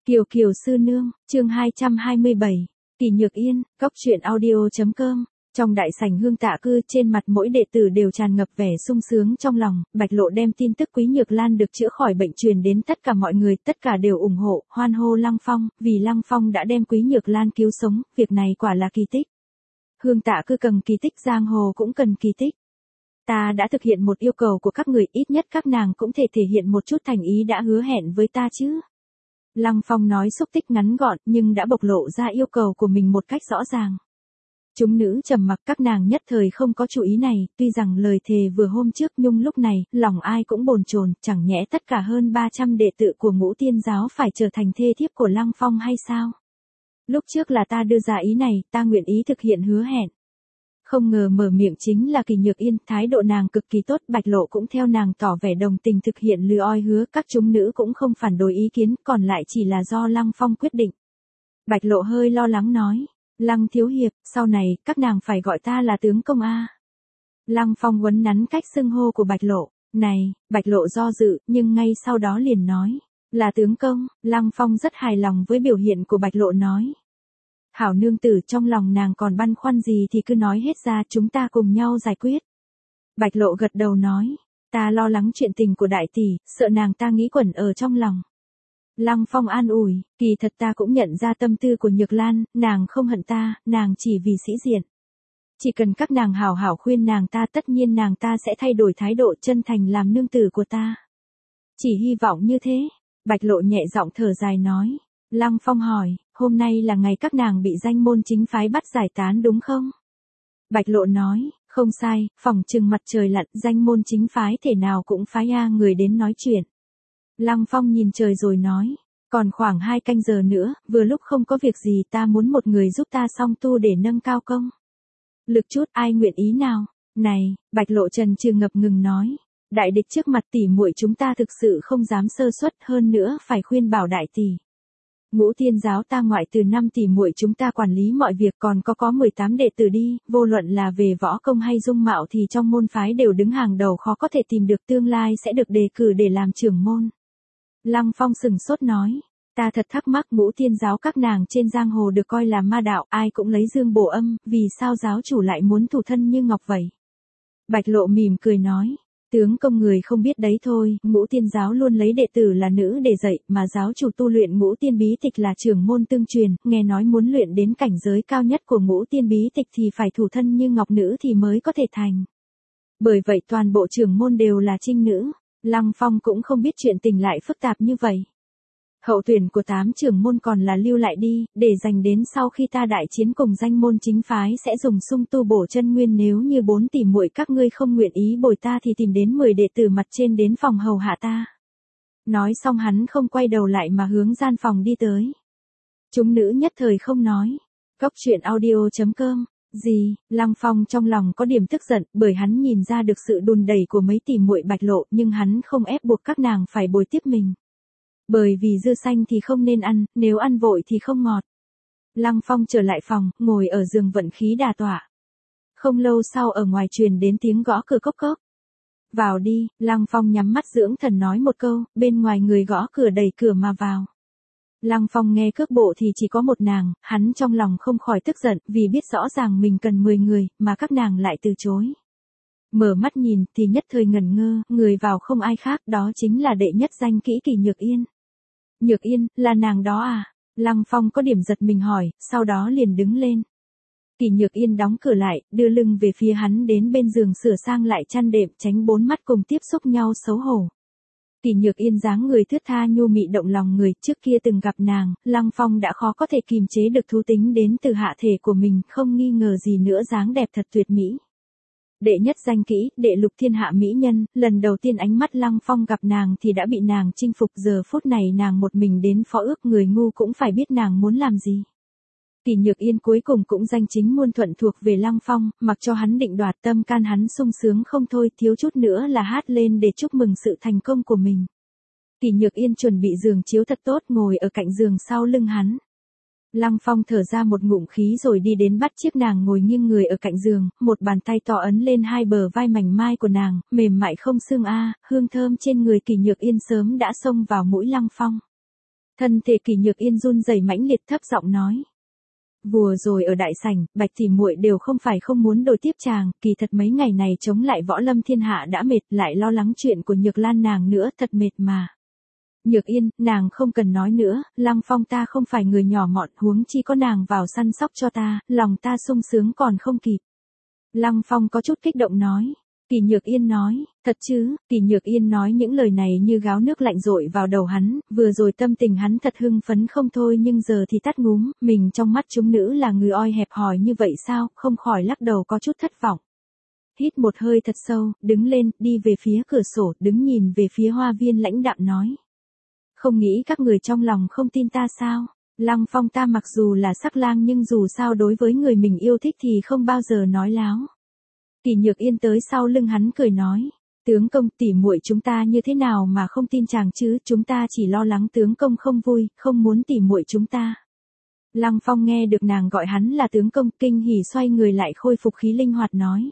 Kiều Kiều sư nương, chương 227, Kỳ Nhược Yên, Cốc truyện audio.com. Trong đại sảnh Hương Tạ Cư, trên mặt mỗi đệ tử đều tràn ngập vẻ sung sướng trong lòng. Bạch Lộ đem tin tức Quý Nhược Lan được chữa khỏi bệnh truyền đến tất cả mọi người, tất cả đều ủng hộ, hoan hô Lăng Phong, vì Lăng Phong đã đem Quý Nhược Lan cứu sống, việc này quả là kỳ tích. Hương Tạ Cư cần kỳ tích, giang hồ cũng cần kỳ tích. Ta đã thực hiện một yêu cầu của các người, ít nhất các nàng cũng thể thể hiện một chút thành ý đã hứa hẹn với ta chứ. Lăng Phong nói xúc tích ngắn gọn nhưng đã bộc lộ ra yêu cầu của mình một cách rõ ràng. Chúng nữ trầm mặc, các nàng nhất thời không có chú ý này, tuy rằng lời thề vừa hôm trước nhưng lúc này, lòng ai cũng bồn chồn, chẳng nhẽ tất cả hơn 300 đệ tử của Ngũ Tiên giáo phải trở thành thê thiếp của Lăng Phong hay sao? Lúc trước là ta đưa ra ý này, ta nguyện ý thực hiện hứa hẹn. Không ngờ mở miệng chính là Kỳ Nhược Yên, thái độ nàng cực kỳ tốt, Bạch Lộ cũng theo nàng tỏ vẻ đồng tình thực hiện lừa oi hứa, các chúng nữ cũng không phản đối ý kiến, còn lại chỉ là do Lăng Phong quyết định. Bạch Lộ hơi lo lắng nói, Lăng thiếu hiệp, sau này, các nàng phải gọi ta là tướng công a. Lăng Phong uốn nắn cách xưng hô của Bạch Lộ, này, Bạch Lộ do dự, nhưng ngay sau đó liền nói, là tướng công. Lăng Phong rất hài lòng với biểu hiện của Bạch Lộ nói. Hảo nương tử, trong lòng nàng còn băn khoăn gì thì cứ nói hết ra, chúng ta cùng nhau giải quyết. Bạch Lộ gật đầu nói, ta lo lắng chuyện tình của đại tỷ, sợ nàng ta nghĩ quẩn ở trong lòng. Lăng Phong an ủi, kỳ thật ta cũng nhận ra tâm tư của Nhược Lan, nàng không hận ta, nàng chỉ vì sĩ diện. Chỉ cần các nàng hảo hảo khuyên nàng ta, tất nhiên nàng ta sẽ thay đổi thái độ, chân thành làm nương tử của ta. Chỉ hy vọng như thế. Bạch Lộ nhẹ giọng thở dài nói. Lăng Phong hỏi, hôm nay là ngày các nàng bị danh môn chính phái bắt giải tán đúng không? Bạch Lộ nói, không sai, phỏng chừng mặt trời lặn, danh môn chính phái thể nào cũng phái người đến nói chuyện. Lăng Phong nhìn trời rồi nói, còn khoảng 2 canh giờ nữa, vừa lúc không có việc gì, ta muốn một người giúp ta song tu để nâng cao công lực chút, ai nguyện ý nào? Này, Bạch Lộ trần trừ ngập ngừng nói, đại địch trước mặt tỷ muội chúng ta thực sự không dám sơ suất, hơn nữa phải khuyên bảo đại tỷ. Ngũ Tiên giáo ta ngoại từ 5 tỷ muội chúng ta quản lý mọi việc, còn có 18 đệ tử đi, vô luận là về võ công hay dung mạo thì trong môn phái đều đứng hàng đầu, khó có thể tìm được, tương lai sẽ được đề cử để làm trưởng môn. Lăng Phong sừng sốt nói, ta thật thắc mắc, Ngũ Tiên giáo các nàng trên giang hồ được coi là ma đạo, ai cũng lấy dương bổ âm, vì sao giáo chủ lại muốn thủ thân như ngọc vậy? Bạch Lộ mỉm cười nói, tướng công người không biết đấy thôi, Ngũ Tiên giáo luôn lấy đệ tử là nữ để dạy, mà giáo chủ tu luyện Ngũ Tiên bí tịch là trưởng môn tương truyền, nghe nói muốn luyện đến cảnh giới cao nhất của Ngũ Tiên bí tịch thì phải thủ thân như ngọc nữ thì mới có thể thành. Bởi vậy toàn bộ trưởng môn đều là trinh nữ. Lăng Phong cũng không biết chuyện tình lại phức tạp như vậy. Hậu tuyển của 8 trưởng môn còn là lưu lại đi, để dành đến sau khi ta đại chiến cùng danh môn chính phái sẽ dùng sung tu bổ chân nguyên, nếu như 4 tỷ muội các ngươi không nguyện ý bồi ta thì tìm đến 10 đệ tử mặt trên đến phòng hầu hạ ta. Nói xong hắn không quay đầu lại mà hướng gian phòng đi tới. Chúng nữ nhất thời không nói. Cốc truyện audio.com. Gì? Lăng Phong trong lòng có điểm tức giận, bởi hắn nhìn ra được sự đùn đẩy của mấy tỷ muội Bạch Lộ, nhưng hắn không ép buộc các nàng phải bồi tiếp mình. Bởi vì dưa xanh thì không nên ăn, nếu ăn vội thì không ngọt. Lăng Phong trở lại phòng, ngồi ở giường vận khí đà tọa. Không lâu sau ở ngoài truyền đến tiếng gõ cửa cốc cốc. Vào đi. Lăng Phong nhắm mắt dưỡng thần nói một câu, bên ngoài người gõ cửa đẩy cửa mà vào. Lăng Phong nghe cước bộ thì chỉ có một nàng, hắn trong lòng không khỏi tức giận, vì biết rõ ràng mình cần 10 người, mà các nàng lại từ chối. Mở mắt nhìn thì nhất thời ngẩn ngơ, người vào không ai khác, đó chính là đệ nhất danh kỹ Kỳ Nhược Yên. Nhược Yên, là nàng đó à? Lăng Phong có điểm giật mình hỏi, sau đó liền đứng lên. Kỳ Nhược Yên đóng cửa lại, đưa lưng về phía hắn, đến bên giường sửa sang lại chăn đệm, tránh 4 mắt cùng tiếp xúc nhau xấu hổ. Kỳ Nhược Yên dáng người thướt tha nhu mị động lòng người, trước kia từng gặp nàng, Lăng Phong đã khó có thể kìm chế được thú tính đến từ hạ thể của mình, không nghi ngờ gì nữa, dáng đẹp thật tuyệt mỹ. Đệ nhất danh kỹ, đệ lục thiên hạ mỹ nhân, lần đầu tiên ánh mắt Lăng Phong gặp nàng thì đã bị nàng chinh phục, giờ phút này nàng một mình đến phó ước, người ngu cũng phải biết nàng muốn làm gì. Kỳ Nhược Yên cuối cùng cũng danh chính muôn thuận thuộc về Lăng Phong, mặc cho hắn định đoạt, tâm can hắn sung sướng không thôi, thiếu chút nữa là hát lên để chúc mừng sự thành công của mình. Kỳ Nhược Yên chuẩn bị giường chiếu thật tốt, ngồi ở cạnh giường sau lưng hắn. Lăng Phong thở ra một ngụm khí rồi đi đến bắt chiếc nàng ngồi nghiêng người ở cạnh giường, một bàn tay to ấn lên hai bờ vai mảnh mai của nàng, mềm mại không xương a, hương thơm trên người Kỳ Nhược Yên sớm đã xông vào mũi Lăng Phong. Thân thể Kỳ Nhược Yên run rẩy mãnh liệt thấp giọng nói. Vừa rồi ở đại sảnh, Bạch tỷ muội đều không phải không muốn đổi tiếp chàng, kỳ thật mấy ngày này chống lại võ lâm thiên hạ đã mệt, lại lo lắng chuyện của Nhược Lan nàng nữa, thật mệt mà. Nhược Yên, nàng không cần nói nữa, Lăng Phong ta không phải người nhỏ mọn, huống chi có nàng vào săn sóc cho ta, lòng ta sung sướng còn không kịp. Lăng Phong có chút kích động nói. Kỳ Nhược Yên nói, thật chứ? Kỳ Nhược Yên nói những lời này như gáo nước lạnh dội vào đầu hắn, vừa rồi tâm tình hắn thật hưng phấn không thôi nhưng giờ thì tắt ngúm, mình trong mắt chúng nữ là người oi hẹp hòi như vậy sao, không khỏi lắc đầu có chút thất vọng. Hít một hơi thật sâu, đứng lên, đi về phía cửa sổ, đứng nhìn về phía hoa viên lãnh đạm nói. Không nghĩ các người trong lòng không tin ta sao? Lăng Phong ta mặc dù là sắc lang nhưng dù sao đối với người mình yêu thích thì không bao giờ nói láo. Kỳ Nhược Yên tới sau lưng hắn cười nói, tướng công tỉ muội chúng ta như thế nào mà không tin chàng chứ, chúng ta chỉ lo lắng tướng công không vui, không muốn tỉ muội chúng ta. Lăng Phong nghe được nàng gọi hắn là tướng công, kinh hỉ xoay người lại khôi phục khí linh hoạt nói.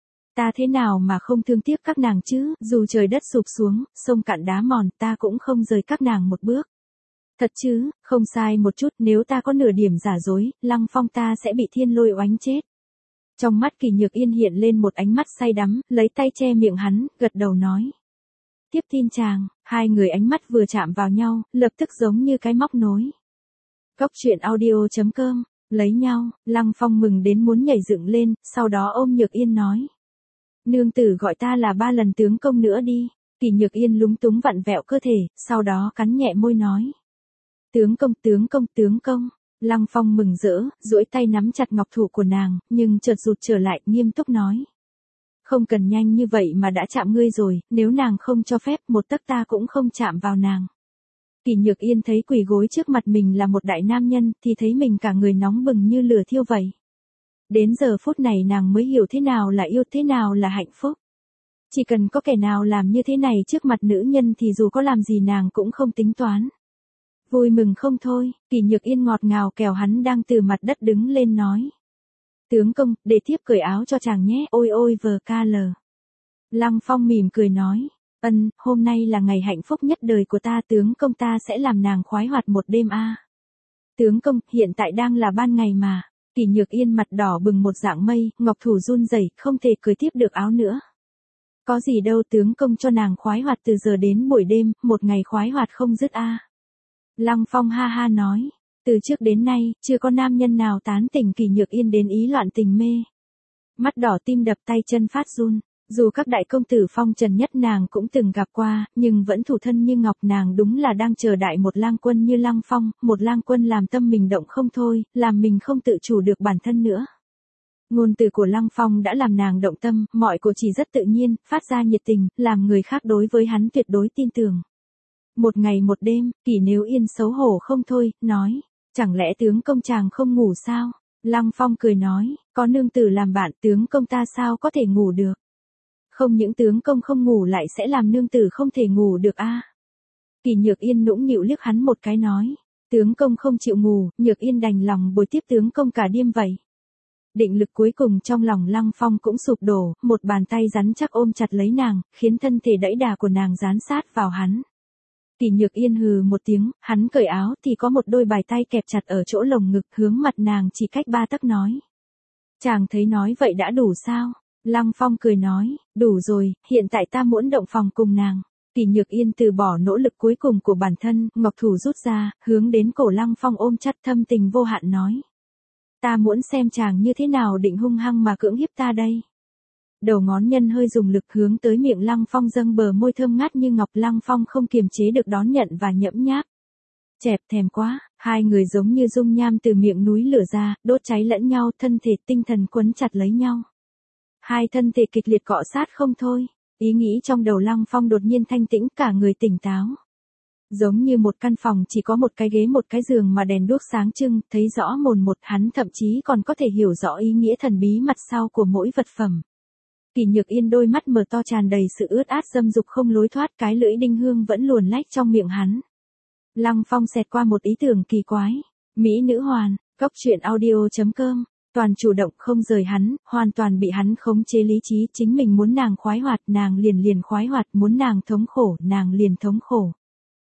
Ta thế nào mà không thương tiếc các nàng chứ, dù trời đất sụp xuống, sông cạn đá mòn, ta cũng không rời các nàng một bước. Thật chứ, không sai một chút, nếu ta có nửa điểm giả dối, Lăng Phong ta sẽ bị thiên lôi oánh chết. Trong mắt Kỳ Nhược Yên hiện lên một ánh mắt say đắm, lấy tay che miệng hắn, gật đầu nói. Tiếp tin chàng, hai người ánh mắt vừa chạm vào nhau, lập tức giống như cái móc nối. Cốc truyện audio.com, lấy nhau, Lăng Phong mừng đến muốn nhảy dựng lên, sau đó ôm Nhược Yên nói. Nương tử gọi ta là 3 lần tướng công nữa đi. Kỳ Nhược Yên lúng túng vặn vẹo cơ thể, sau đó cắn nhẹ môi nói. Tướng công, tướng công, tướng công. Lăng Phong mừng rỡ, duỗi tay nắm chặt ngọc thủ của nàng, nhưng chợt rụt trở lại, nghiêm túc nói. Không cần nhanh như vậy mà đã chạm ngươi rồi, nếu nàng không cho phép một tấc ta cũng không chạm vào nàng. Kỳ Nhược Yên thấy quỳ gối trước mặt mình là một đại nam nhân, thì thấy mình cả người nóng bừng như lửa thiêu vậy. Đến giờ phút này nàng mới hiểu thế nào là yêu, thế nào là hạnh phúc. Chỉ cần có kẻ nào làm như thế này trước mặt nữ nhân thì dù có làm gì nàng cũng không tính toán. Vui mừng không thôi, Kỳ Nhược Yên ngọt ngào kéo hắn đang từ mặt đất đứng lên nói. Tướng công, để thiếp cởi áo cho chàng nhé, ôi ôi vờ ca lờ. Lăng Phong mỉm cười nói. Hôm nay là ngày hạnh phúc nhất đời của ta, tướng công ta sẽ làm nàng khoái hoạt một đêm a. Tướng công, hiện tại đang là ban ngày mà. Kỳ Nhược Yên mặt đỏ bừng một dạng mây, ngọc thủ run rẩy, không thể cởi tiếp được áo nữa. Có gì đâu, tướng công cho nàng khoái hoạt từ giờ đến buổi đêm, một ngày khoái hoạt không dứt a. Lăng Phong ha ha nói, từ trước đến nay, chưa có nam nhân nào tán tỉnh Kỳ Nhược Yên đến ý loạn tình mê. Mắt đỏ tim đập tay chân phát run, dù các đại công tử phong trần nhất nàng cũng từng gặp qua, nhưng vẫn thủ thân như ngọc, nàng đúng là đang chờ đại một lang quân như Lăng Phong, một lang quân làm tâm mình động không thôi, làm mình không tự chủ được bản thân nữa. Ngôn từ của Lăng Phong đã làm nàng động tâm, mọi cử chỉ rất tự nhiên, phát ra nhiệt tình, làm người khác đối với hắn tuyệt đối tin tưởng. Một ngày một đêm, Kỳ Nếu Yên xấu hổ không thôi, nói, chẳng lẽ tướng công chàng không ngủ sao? Lăng Phong cười nói, có nương tử làm bạn, tướng công ta sao có thể ngủ được? Không những tướng công không ngủ lại sẽ làm nương tử không thể ngủ được a. Kỳ Nhược Yên nũng nịu liếc hắn một cái nói, tướng công không chịu ngủ, Nhược Yên đành lòng bồi tiếp tướng công cả đêm vậy. Định lực cuối cùng trong lòng Lăng Phong cũng sụp đổ, một bàn tay rắn chắc ôm chặt lấy nàng, khiến thân thể đẫy đà của nàng dán sát vào hắn. Kỳ Nhược Yên hừ một tiếng, hắn cởi áo thì có một đôi bài tay kẹp chặt ở chỗ lồng ngực, hướng mặt nàng chỉ cách 3 tấc nói. Chàng thấy nói vậy đã đủ sao? Lăng Phong cười nói, đủ rồi, hiện tại ta muốn động phòng cùng nàng. Kỳ Nhược Yên từ bỏ nỗ lực cuối cùng của bản thân, ngọc thủ rút ra, hướng đến cổ Lăng Phong ôm chặt, thâm tình vô hạn nói. Ta muốn xem chàng như thế nào định hung hăng mà cưỡng hiếp ta đây. Đầu ngón nhân hơi dùng lực hướng tới miệng Lăng Phong, dâng bờ môi thơm ngát như ngọc. Lăng Phong không kiềm chế được đón nhận và nhẫm nháp. Chẹp thèm quá, hai người giống như dung nham từ miệng núi lửa ra, đốt cháy lẫn nhau, thân thể tinh thần quấn chặt lấy nhau. Hai thân thể kịch liệt cọ sát không thôi, ý nghĩ trong đầu Lăng Phong đột nhiên thanh tĩnh, cả người tỉnh táo. Giống như một căn phòng chỉ có một cái ghế một cái giường mà đèn đuốc sáng trưng, thấy rõ mồn một, hắn thậm chí còn có thể hiểu rõ ý nghĩa thần bí mặt sau của mỗi vật phẩm. Kỳ Nhược Yên đôi mắt mở to tràn đầy sự ướt át dâm dục không lối thoát, cái lưỡi đinh hương vẫn luồn lách trong miệng hắn. Lăng Phong xẹt qua một ý tưởng kỳ quái. Mỹ nữ hoàn, cốc truyện audio.com, toàn chủ động không rời hắn, hoàn toàn bị hắn khống chế lý trí, chính mình muốn nàng khoái hoạt, nàng liền khoái hoạt, muốn nàng thống khổ, nàng liền thống khổ.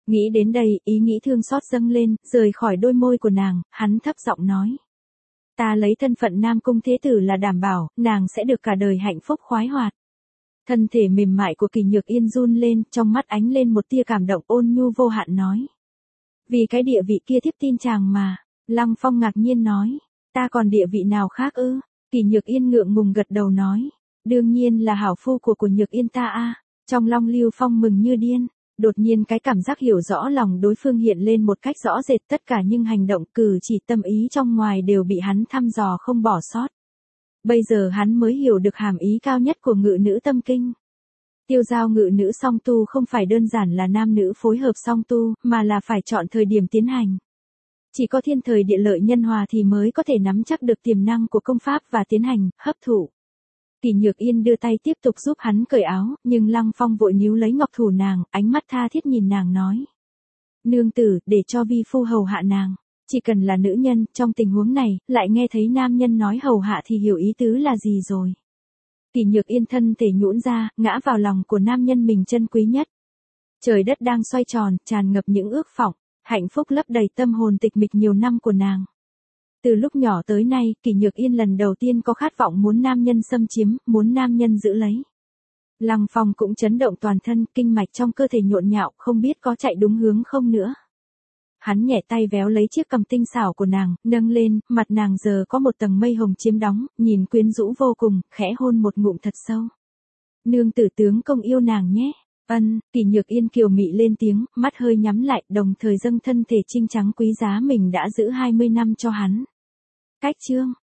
Nghĩ đến đây, ý nghĩ thương xót dâng lên, rời khỏi đôi môi của nàng, hắn thấp giọng nói. Ta lấy thân phận Nam Cung Thế Tử là đảm bảo, nàng sẽ được cả đời hạnh phúc khoái hoạt. Thân thể mềm mại của Kỷ Nhược Yên run lên, trong mắt ánh lên một tia cảm động ôn nhu vô hạn nói. Vì cái địa vị kia thiếp tin chàng mà. Lăng Phong ngạc nhiên nói. Ta còn địa vị nào khác ư? Kỷ Nhược Yên ngượng ngùng gật đầu nói. Đương nhiên là hảo phu của Nhược Yên ta a. Trong lòng Lưu Phong mừng như điên. Đột nhiên cái cảm giác hiểu rõ lòng đối phương hiện lên một cách rõ rệt, tất cả những hành động cử chỉ tâm ý trong ngoài đều bị hắn thăm dò không bỏ sót. Bây giờ hắn mới hiểu được hàm ý cao nhất của ngự nữ tâm kinh. Tiêu giao ngự nữ song tu không phải đơn giản là nam nữ phối hợp song tu, mà là phải chọn thời điểm tiến hành. Chỉ có thiên thời địa lợi nhân hòa thì mới có thể nắm chắc được tiềm năng của công pháp và tiến hành, hấp thụ. Kỷ Nhược Yên đưa tay tiếp tục giúp hắn cởi áo, nhưng Lăng Phong vội níu lấy ngọc thủ nàng, ánh mắt tha thiết nhìn nàng nói. Nương tử, để cho vi phu hầu hạ nàng. Chỉ cần là nữ nhân, trong tình huống này, lại nghe thấy nam nhân nói hầu hạ thì hiểu ý tứ là gì rồi. Kỷ Nhược Yên thân thể nhũn ra, ngã vào lòng của nam nhân mình chân quý nhất. Trời đất đang xoay tròn, tràn ngập những ước vọng, hạnh phúc lấp đầy tâm hồn tịch mịch nhiều năm của nàng. Từ lúc nhỏ tới nay, Kỷ Nhược Yên lần đầu tiên có khát vọng muốn nam nhân xâm chiếm, muốn nam nhân giữ lấy. Lăng Phong cũng chấn động toàn thân, kinh mạch trong cơ thể nhộn nhạo, không biết có chạy đúng hướng không nữa. Hắn nhẹ tay véo lấy chiếc cằm tinh xảo của nàng, nâng lên, mặt nàng giờ có một tầng mây hồng chiếm đóng, nhìn quyến rũ vô cùng, khẽ hôn một ngụm thật sâu. Nương tử tướng công yêu nàng nhé. Ân, Kỷ Nhược Yên kiều mị lên tiếng, mắt hơi nhắm lại, đồng thời dâng thân thể trinh trắng quý giá mình đã giữ 20 năm cho hắn. Cách chương